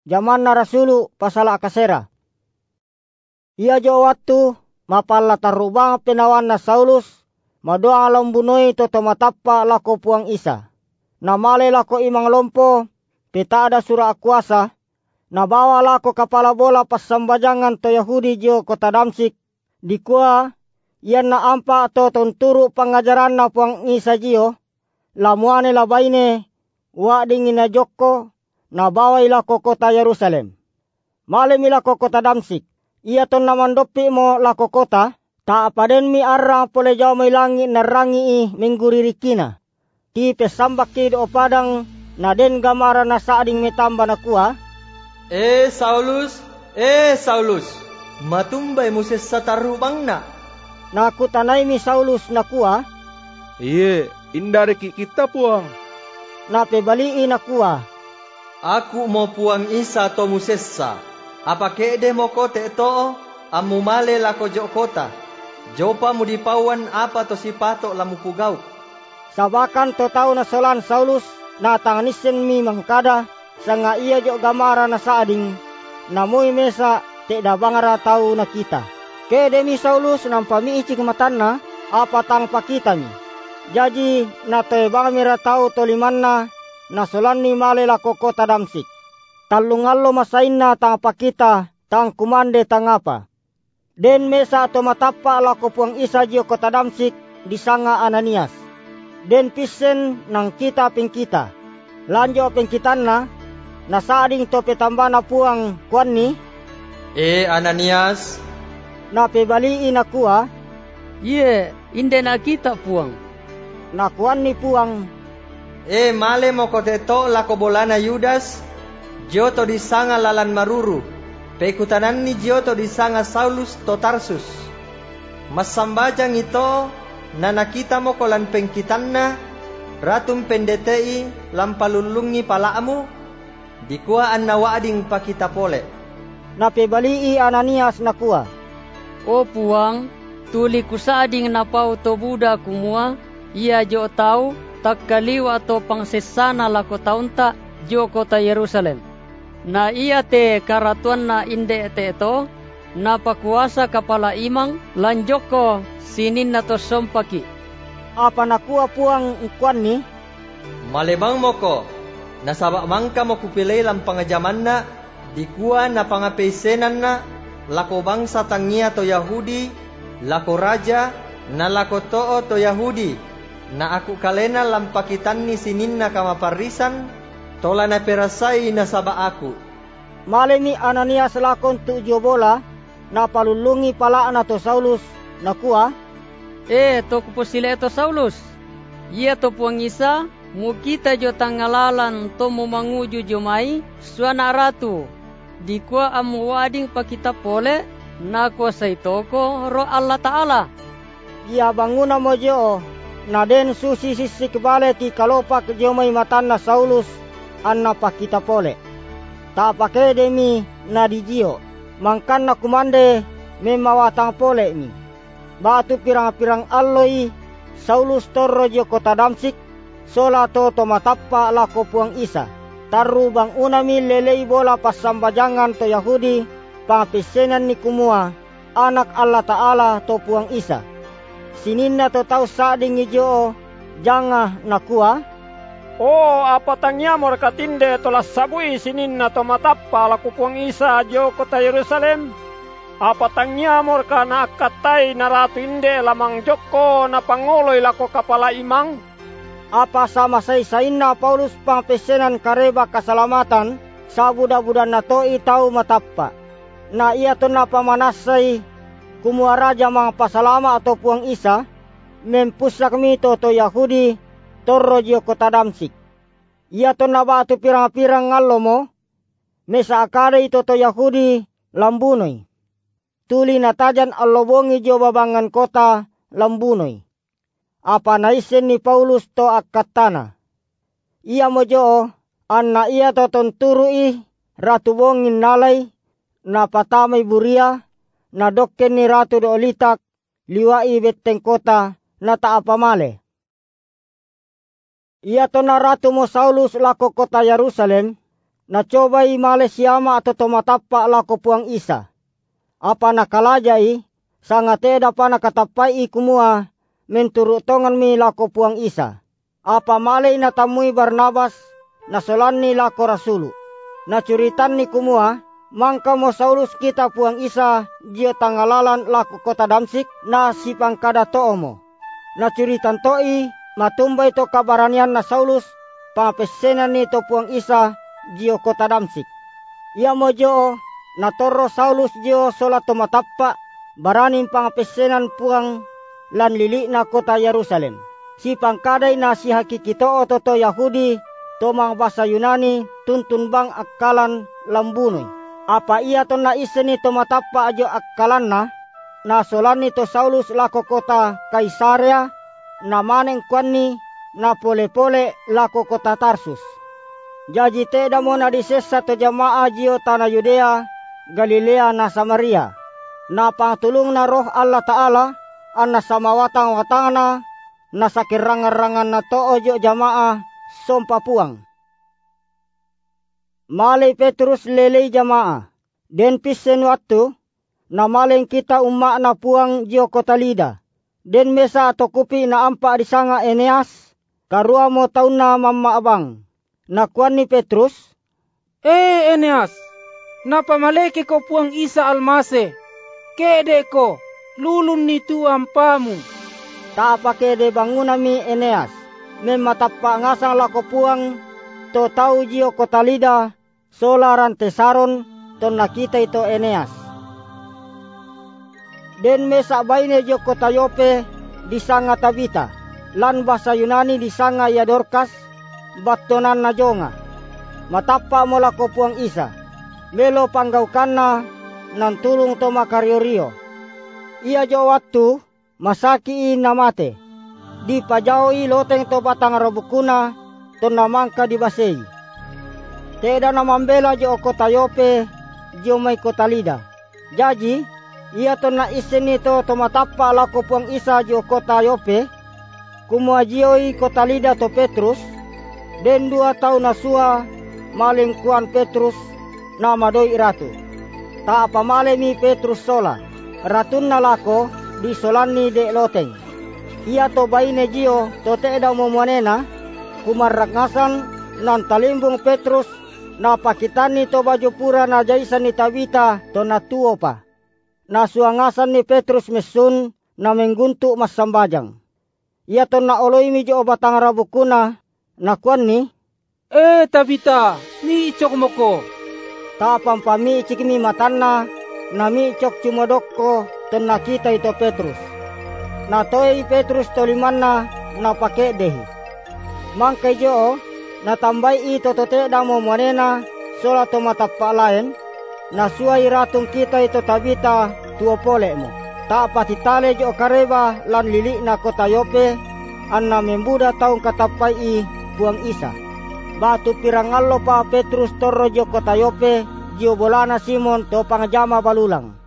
Zaman na rasulu pasala akasera. Ia jo waktu mapalla tarubang penawan na Saulus madoa lombunoi to matappa lako puang Isa. Na male lako imang lompo peta ada surah kuasa na bawa lako kapala bola pas sambajangan to Yahudi jo kota Damsik. Dikua iyan na ampa to tonturu pangajaran na puang Isa jio lamuane labaine wa dingin na jokko na bawa ilako kota Yerusalem. Male milako kota Damsik. Ia ton namandopi mo lako kota ta apaden mi arra pole jaw may langi narangi i mingguririkina. Ti pesambak ki do padang na den gamara na saading mitamba na kuha. Saulus, matumbay mo sa tarubang na. Nakutanay mi Saulus na kuha. Iye, indari kita puang. Napebaliin na kuha. Aku mo puang Isa to musessa. Apakede mo kote to amumale lako jo kota. Jopa mo dipawan apa to sipato lamu pugaw. Sabakan to tao na solan Saulus na tanganisen mi mangkada sanga iya jo gamara na saading namoy mesa te da bangara tao na kita. Kede mi Saulus nampami ichi kematan na apa tang pakita mi. Jadi na to bangamira tao to limanna na solan ni male lako kota Damsik. Talungallo masain na tang pakita tang kumande tang apa. Den mesa to matappa lako puang Isa jio kota Damsik di sanga Ananias. Den pisen nang kita pengkita. Lanjo pengkitan na nasading to petambana puang kuan ni. Ananias. Na pebaliin na kuha. Ye, inde na kita puang. Na kuan ni puang. Male mo kote to lako bolana Yudas. Joto di sanga lalan maruru. Pekutanan ni Joto di sanga Saulus to Tarsus. Masambajang ito na nakita mo kolan pengkitan na ratum pendetei lampalulungi palaamu. Dikuaan na waading pakita pole. Napebalii Ananias na kuha. O puang, tuli kusading napau to buda kumua. Ia jo tau takkaliwa to pangsesana lako taunta jo kota Yerusalem. Na iya te karatuan na inde te to na pakuasa kapala imang lanjoko sinin na to sompaki. Apa nakuha puang ukuan ni? Malebang mo ko nasaba mangka mo kupilay lang pangajaman na dikuha na pangapeisenan na lako bangsa tangia to Yahudi lako raja na lako too to Yahudi na aku kalena lampakitan ni sinin na kamaparisan tola na perasay na saba aku. Male ni Ananias lakon tujo bola na palulungi palaan na to Saulus na kuha. To kuposile to Saulus. Ia to puang Isa mukita jo tangalalan to mumanguju jomai suana ratu. Dikua amu wading pakita pole na kuasai toko ro Allah Ta'ala. Ia banguna mo jo na den susi sisi kebale ti kalopak jomai matan na Saulus anna pakita pole. Ta pake demi na dijio. Mangkan na kumande memawatang pole mi. Batu pirang-pirang alloi Saulus torro jo kota Damsik. Sola to matappa lako puang Isa. Taru bang unami lelei bola pas sambajangan to Yahudi. Pangapisenan ni kumua. Anak Allah Ta'ala to puang Isa. Sininna to tau sading ijo janga nakua. Apa tangya mor katinde tolas sabui sininna to matappa laku puang Isa jo kota Yerusalem. Apa tangya mor kana katai na ratu inde lamang joko na pangoloy lako kapala imang. Apa sama sain na Paulus pangpesenan kareba kasalamatan sa buda-buda na to itau matappa. Na iya to na pamanasay kumua raja mga pasalama atau puang Isa mempusak mito to Yahudi torro jio kota Damsik. Ia to na batu pirang-pirang ngalo mo mesa akade ito to Yahudi lambunoy. Tuli na tajan allobongi jo babangan kota lambunoy. Apa naisen ni Paulus to akatana. Ia mo jo anna ia to tonturui ratu bongin nalay na patamay buria na dokken ni ratu do olitak liwai beteng kota na taapamale. Ia to na ratu mo Saulus lako kota Yerusalem na cobai male siama atau tomatappa lako puang Isa. Apa nakalajai sangateda pa nakatapai kumua menturut tongan mi lako puang Isa. Apa male natamui Barnabas na solanni lako rasulu. Na curitan ni kumua mangka mo Saulus kita puang Isa jio tangalalan lako kota Damsik na sipang kada toomo. Na curitan toi matumbai to kabaranian na Saulus papesenan ni to puang Isa jio kota Damsik. Ia mojo na torro Saulus jio sola tomatappa baranin pangapesenan puang lan lili na kota Yerusalem. Si pangkadai na si hakikito toto Yahudi tomang bahasa Yunani tuntun bang akalan lambunoi. Apa ia to na iseni tomatappa ajo akalanna na solani to Saulus lako kota Kaisarea na maneng kuanni na pole-pole lako kota Tarsus. Jaji teda mona disesa to jamaah jio tanah Yudea, Galilea na Samaria. Na pangtulung na roh Allah Ta'ala anna samawatang-watangna na sakirrangan-rangan na to ojo jamaah sompa puang. Malay Petrus lelei jamaah. Den pisen waktu na maleng kita umma na puang jio kota Lida. Den mesa atau kupi na ampa di sanga Eneas karua mo taun na mamma abang. Nakuan ni Petrus, Eneas, napamaleki ko puang Isa almase. Kede ko, lulun ni tu ampamu. Tak pakai de bangunami Eneas. Mematapa ngasang lako puang to tau jio kota Lida solaran tesaron ton nakita ito Eneas. Den mesa baine jio kota Yope di sanga Tabita. Lan bahasa Yunani di sanga ya Dorkas batonan na jonga. Matapa mo lako puang Isa. Melo panggaukanna nan tulung to makariorio. Ia jo waktu masaki namate. Di pajaui loteng to batang robukuna to namangka di basei. Teda namambela jo kota Yope jo mai kota Lida. Jaji ia to na iseni to matapa lako puang Isa jo kota Yope. Kumua jioi kota Lida to Petrus. Den 2 tahun nasua maling kuan Petrus nama doi ratu. Ta apa malemi Petrus sola. Ratun na lako di solani de loteng. Ia to baine jio to teda momonena kumarrak ngasan nan talimbung Petrus na pakitani to baju pura na jaisan ni Tabita to na tuo pa. Na suangasan ni Petrus mesun na mengguntuk mas sambajang. Ia to na oloi mi jo batang rabukuna na kuan ni Tabita, mi icok moko. Ta pampami cikimi matanna na mi icok cumodokko to nakita ito Petrus. Na toy Petrus tolimanna na pake dehi. Mangkay jo na tambay ito tote damo manena sola to matapa lain na suai ratung kita ito Tabita tuo pole mo. Ta patitale jo kareba lan lili na kota Yope anna membuda taong katapai i puang Isa. Batu pirangallo pa Petrus torro jo kota Yope jio bolana Simon to pangjama balulang.